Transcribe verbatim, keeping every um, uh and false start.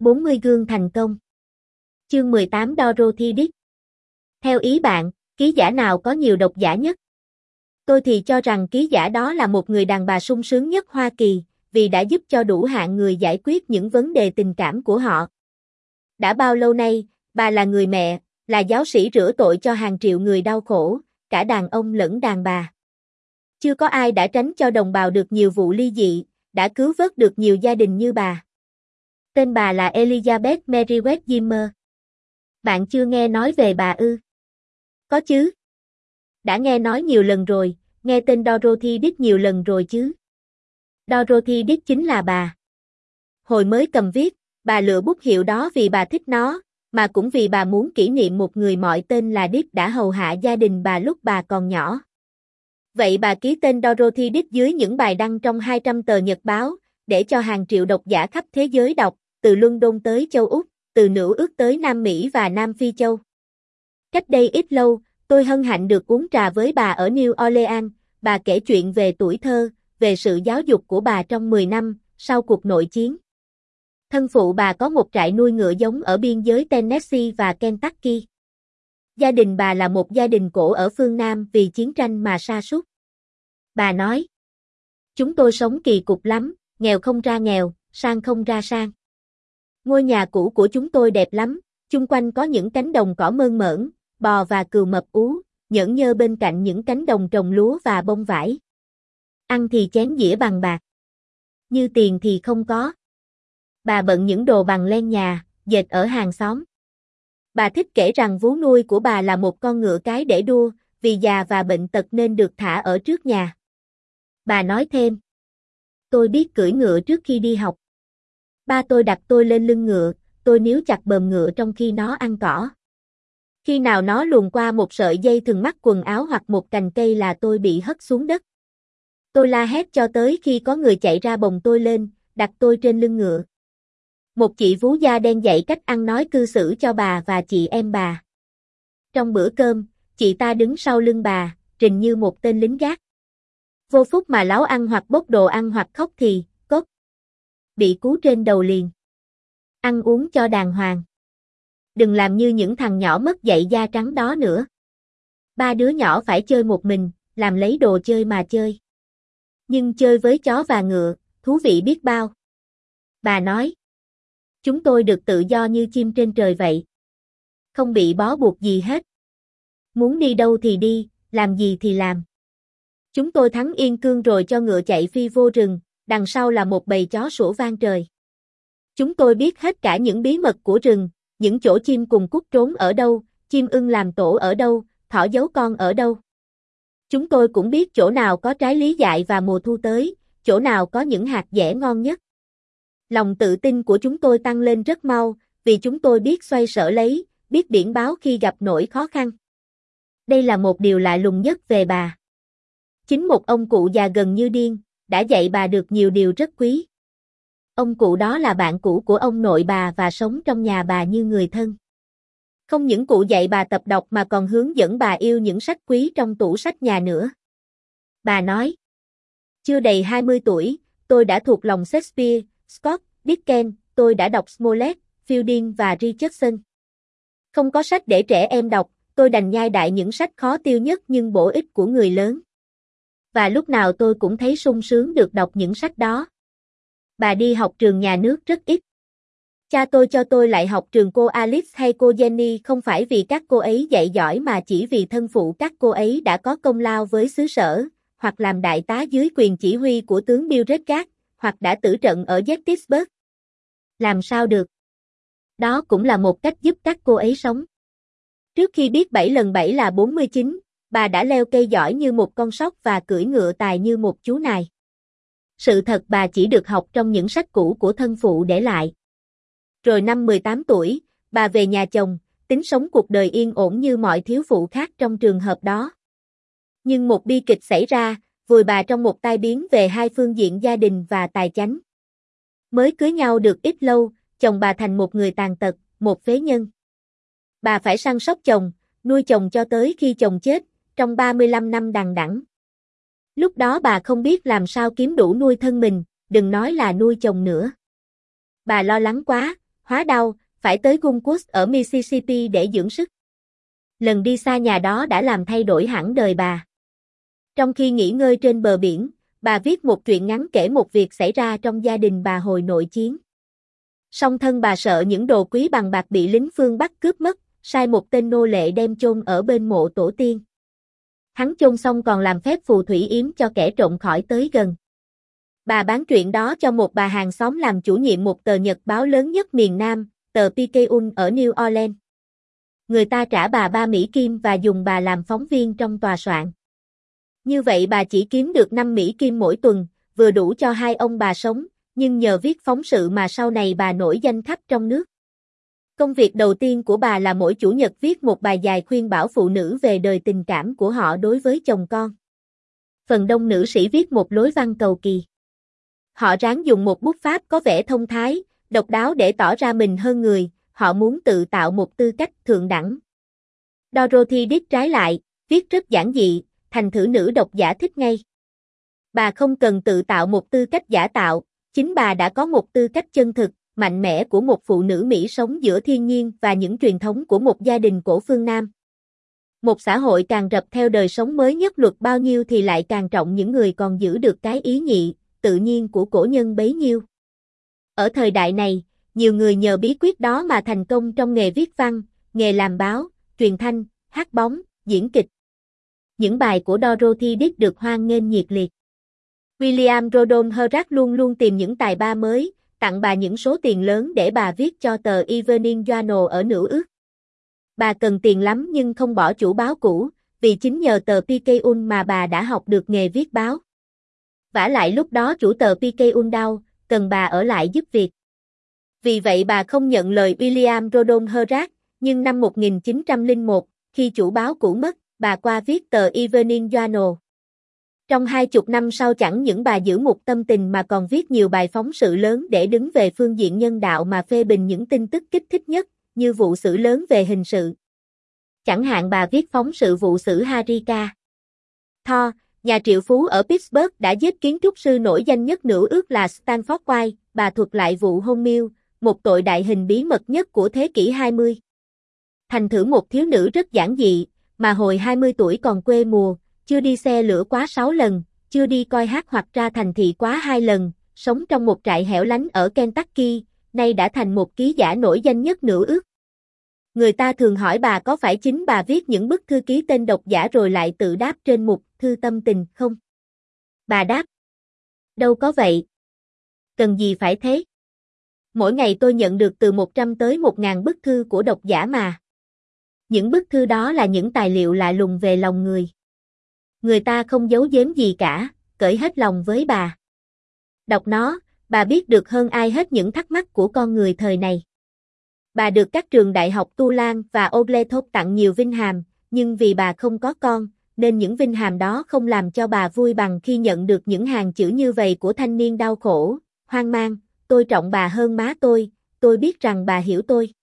bốn mươi gương thành công. Chương mười tám Dorothy Dick. Theo ý bạn, ký giả nào có nhiều độc giả nhất? Tôi thì cho rằng ký giả đó là một người đàn bà sung sướng nhất Hoa Kỳ, vì đã giúp cho đủ hạng người giải quyết những vấn đề tình cảm của họ. Đã bao lâu nay, bà là người mẹ, là giáo sĩ rửa tội cho hàng triệu người đau khổ, cả đàn ông lẫn đàn bà. Chưa có ai đã tránh cho đồng bào được nhiều vụ ly dị, đã cứu vớt được nhiều gia đình như bà. Tên bà là Elizabeth Meriwether Zimmer. Bạn chưa nghe nói về bà ư? Có chứ. Đã nghe nói nhiều lần rồi, nghe tên Dorothy Dick nhiều lần rồi chứ. Dorothy Dick chính là bà. Hồi mới cầm viết, bà lựa bút hiệu đó vì bà thích nó, mà cũng vì bà muốn kỷ niệm một người mọi tên là Dick đã hầu hạ gia đình bà lúc bà còn nhỏ. Vậy bà ký tên Dorothy Dick dưới những bài đăng trong hai trăm tờ nhật báo, để cho hàng triệu độc giả khắp thế giới đọc, từ London tới châu Úc, từ Nữ ước tới Nam Mỹ và Nam Phi Châu. Cách đây ít lâu, tôi hân hạnh được uống trà với bà ở New Orleans, bà kể chuyện về tuổi thơ, về sự giáo dục của bà trong mười năm, sau cuộc nội chiến. Thân phụ bà có một trại nuôi ngựa giống ở biên giới Tennessee và Kentucky. Gia đình bà là một gia đình cổ ở phương Nam vì chiến tranh mà sa sút. Bà nói, chúng tôi sống kỳ cục lắm, nghèo không ra nghèo, sang không ra sang. Ngôi nhà cũ của chúng tôi đẹp lắm, chung quanh có những cánh đồng cỏ mơn mởn, bò và cừu mập ú, nhởn nhơ bên cạnh những cánh đồng trồng lúa và bông vải. Ăn thì chén dĩa bằng bạc, như tiền thì không có. Bà bận những đồ bằng len nhà, dệt ở hàng xóm. Bà thích kể rằng vú nuôi của bà là một con ngựa cái để đua, vì già và bệnh tật nên được thả ở trước nhà. Bà nói thêm, tôi biết cưỡi ngựa trước khi đi học. Ba tôi đặt tôi lên lưng ngựa, tôi níu chặt bờm ngựa trong khi nó ăn cỏ. Khi nào nó luồn qua một sợi dây thừng mắc quần áo hoặc một cành cây là tôi bị hất xuống đất. Tôi la hét cho tới khi có người chạy ra bồng tôi lên, đặt tôi trên lưng ngựa. Một chị vú da đen dạy cách ăn nói cư xử cho bà và chị em bà. Trong bữa cơm, chị ta đứng sau lưng bà, trình như một tên lính gác. Vô phút mà láo ăn hoặc bốc đồ ăn hoặc khóc thì, cốt, bị cú trên đầu liền. Ăn uống cho đàng hoàng. Đừng làm như những thằng nhỏ mất dạy da trắng đó nữa. Ba đứa nhỏ phải chơi một mình, làm lấy đồ chơi mà chơi. Nhưng chơi với chó và ngựa, thú vị biết bao. Bà nói, chúng tôi được tự do như chim trên trời vậy. Không bị bó buộc gì hết. Muốn đi đâu thì đi, làm gì thì làm. Chúng tôi thắng yên cương rồi cho ngựa chạy phi vô rừng, đằng sau là một bầy chó sủa vang trời. Chúng tôi biết hết cả những bí mật của rừng, những chỗ chim cùng cút trốn ở đâu, chim ưng làm tổ ở đâu, thỏ giấu con ở đâu. Chúng tôi cũng biết chỗ nào có trái lý dại và mùa thu tới, chỗ nào có những hạt dẻ ngon nhất. Lòng tự tin của chúng tôi tăng lên rất mau, vì chúng tôi biết xoay sở lấy, biết biển báo khi gặp nỗi khó khăn. Đây là một điều lạ lùng nhất về bà. Chính một ông cụ già gần như điên, đã dạy bà được nhiều điều rất quý. Ông cụ đó là bạn cũ của ông nội bà và sống trong nhà bà như người thân. Không những cụ dạy bà tập đọc mà còn hướng dẫn bà yêu những sách quý trong tủ sách nhà nữa. Bà nói, chưa đầy hai mươi tuổi, tôi đã thuộc lòng Shakespeare, Scott, Dickens, tôi đã đọc Smollett, Fielding và Richardson. Không có sách để trẻ em đọc, tôi đành nhai đại những sách khó tiêu nhất nhưng bổ ích của người lớn. Và lúc nào tôi cũng thấy sung sướng được đọc những sách đó. Bà đi học trường nhà nước rất ít. Cha tôi cho tôi lại học trường cô Alice hay cô Jenny không phải vì các cô ấy dạy giỏi mà chỉ vì thân phụ các cô ấy đã có công lao với xứ sở, hoặc làm đại tá dưới quyền chỉ huy của tướng Beauregard, hoặc đã tử trận ở Gettysburg. Làm sao được? Đó cũng là một cách giúp các cô ấy sống. Trước khi biết bảy lần bảy là bốn mươi chín, bà đã leo cây giỏi như một con sóc và cưỡi ngựa tài như một chú nài. Sự thật bà chỉ được học trong những sách cũ của thân phụ để lại. Rồi năm mười tám tuổi, bà về nhà chồng, tính sống cuộc đời yên ổn như mọi thiếu phụ khác trong trường hợp đó. Nhưng một bi kịch xảy ra, vùi bà trong một tai biến về hai phương diện gia đình và tài chánh. Mới cưới nhau được ít lâu, chồng bà thành một người tàn tật, một phế nhân. Bà phải săn sóc chồng, nuôi chồng cho tới khi chồng chết, trong ba mươi lăm năm đằng đẵng. Lúc đó bà không biết làm sao kiếm đủ nuôi thân mình, đừng nói là nuôi chồng nữa. Bà lo lắng quá, hóa đau, phải tới Gunquist ở Mississippi để dưỡng sức. Lần đi xa nhà đó đã làm thay đổi hẳn đời bà. Trong khi nghỉ ngơi trên bờ biển, bà viết một truyện ngắn kể một việc xảy ra trong gia đình bà hồi nội chiến. Song thân bà sợ những đồ quý bằng bạc bị lính phương Bắc cướp mất, sai một tên nô lệ đem chôn ở bên mộ tổ tiên. Hắn chôn xong còn làm phép phù thủy yếm cho kẻ trộm khỏi tới gần. Bà bán truyện đó cho một bà hàng xóm làm chủ nhiệm một tờ nhật báo lớn nhất miền Nam, tờ Picayune ở New Orleans. Người ta trả bà ba Mỹ Kim và dùng bà làm phóng viên trong tòa soạn. Như vậy bà chỉ kiếm được năm Mỹ Kim mỗi tuần, vừa đủ cho hai ông bà sống, nhưng nhờ viết phóng sự mà sau này bà nổi danh khắp trong nước. Công việc đầu tiên của bà là mỗi chủ nhật viết một bài dài khuyên bảo phụ nữ về đời tình cảm của họ đối với chồng con. Phần đông nữ sĩ viết một lối văn cầu kỳ. Họ ráng dùng một bút pháp có vẻ thông thái, độc đáo để tỏ ra mình hơn người, họ muốn tự tạo một tư cách thượng đẳng. Dorothy Dick trái lại, viết rất giản dị, thành thử nữ độc giả thích ngay. Bà không cần tự tạo một tư cách giả tạo, chính bà đã có một tư cách chân thực, mạnh mẽ của một phụ nữ Mỹ sống giữa thiên nhiên và những truyền thống của một gia đình cổ phương Nam. Một xã hội càng rập theo đời sống mới nhất luật bao nhiêu thì lại càng trọng những người còn giữ được cái ý nhị, tự nhiên của cổ nhân bấy nhiêu. Ở thời đại này, nhiều người nhờ bí quyết đó mà thành công trong nghề viết văn, nghề làm báo, truyền thanh, hát bóng, diễn kịch. Những bài của Dorothy Dick được hoan nghênh nhiệt liệt. William Randolph Hearst luôn luôn tìm những tài ba mới, tặng bà những số tiền lớn để bà viết cho tờ Evening Journal ở New York. Bà cần tiền lắm nhưng không bỏ chủ báo cũ, vì chính nhờ tờ Picayune mà bà đã học được nghề viết báo. Vả lại lúc đó chủ tờ Picayune đau, cần bà ở lại giúp việc. Vì vậy bà không nhận lời William Randolph Hearst, nhưng năm một nghìn chín trăm lẻ một, khi chủ báo cũ mất, bà qua viết tờ Evening Journal. Trong hai chục năm sau chẳng những bà giữ một tâm tình mà còn viết nhiều bài phóng sự lớn để đứng về phương diện nhân đạo mà phê bình những tin tức kích thích nhất, như vụ xử lớn về hình sự. Chẳng hạn bà viết phóng sự vụ xử Harry K. Thor, nhà triệu phú ở Pittsburgh đã giết kiến trúc sư nổi danh nhất New York là Stanford White, bà thuật lại vụ hôn miêu, một tội đại hình bí mật nhất của thế kỷ hai mươi. Thành thử một thiếu nữ rất giản dị, mà hồi hai mươi tuổi còn quê mùa, chưa đi xe lửa quá sáu lần, chưa đi coi hát hoặc ra thành thị quá hai lần, sống trong một trại hẻo lánh ở Kentucky, nay đã thành một ký giả nổi danh nhất New York. Người ta thường hỏi bà có phải chính bà viết những bức thư ký tên độc giả rồi lại tự đáp trên mục thư tâm tình không? Bà đáp: đâu có vậy. Cần gì phải thế? Mỗi ngày tôi nhận được từ một trăm tới một nghìn bức thư của độc giả mà. Những bức thư đó là những tài liệu lạ lùng về lòng người. Người ta không giấu giếm gì cả, cởi hết lòng với bà. Đọc nó, bà biết được hơn ai hết những thắc mắc của con người thời này. Bà được các trường đại học Tu Lan và Oglethorpe tặng nhiều vinh hàm, nhưng vì bà không có con, nên những vinh hàm đó không làm cho bà vui bằng khi nhận được những hàng chữ như vậy của thanh niên đau khổ, hoang mang: tôi trọng bà hơn má tôi, tôi biết rằng bà hiểu tôi.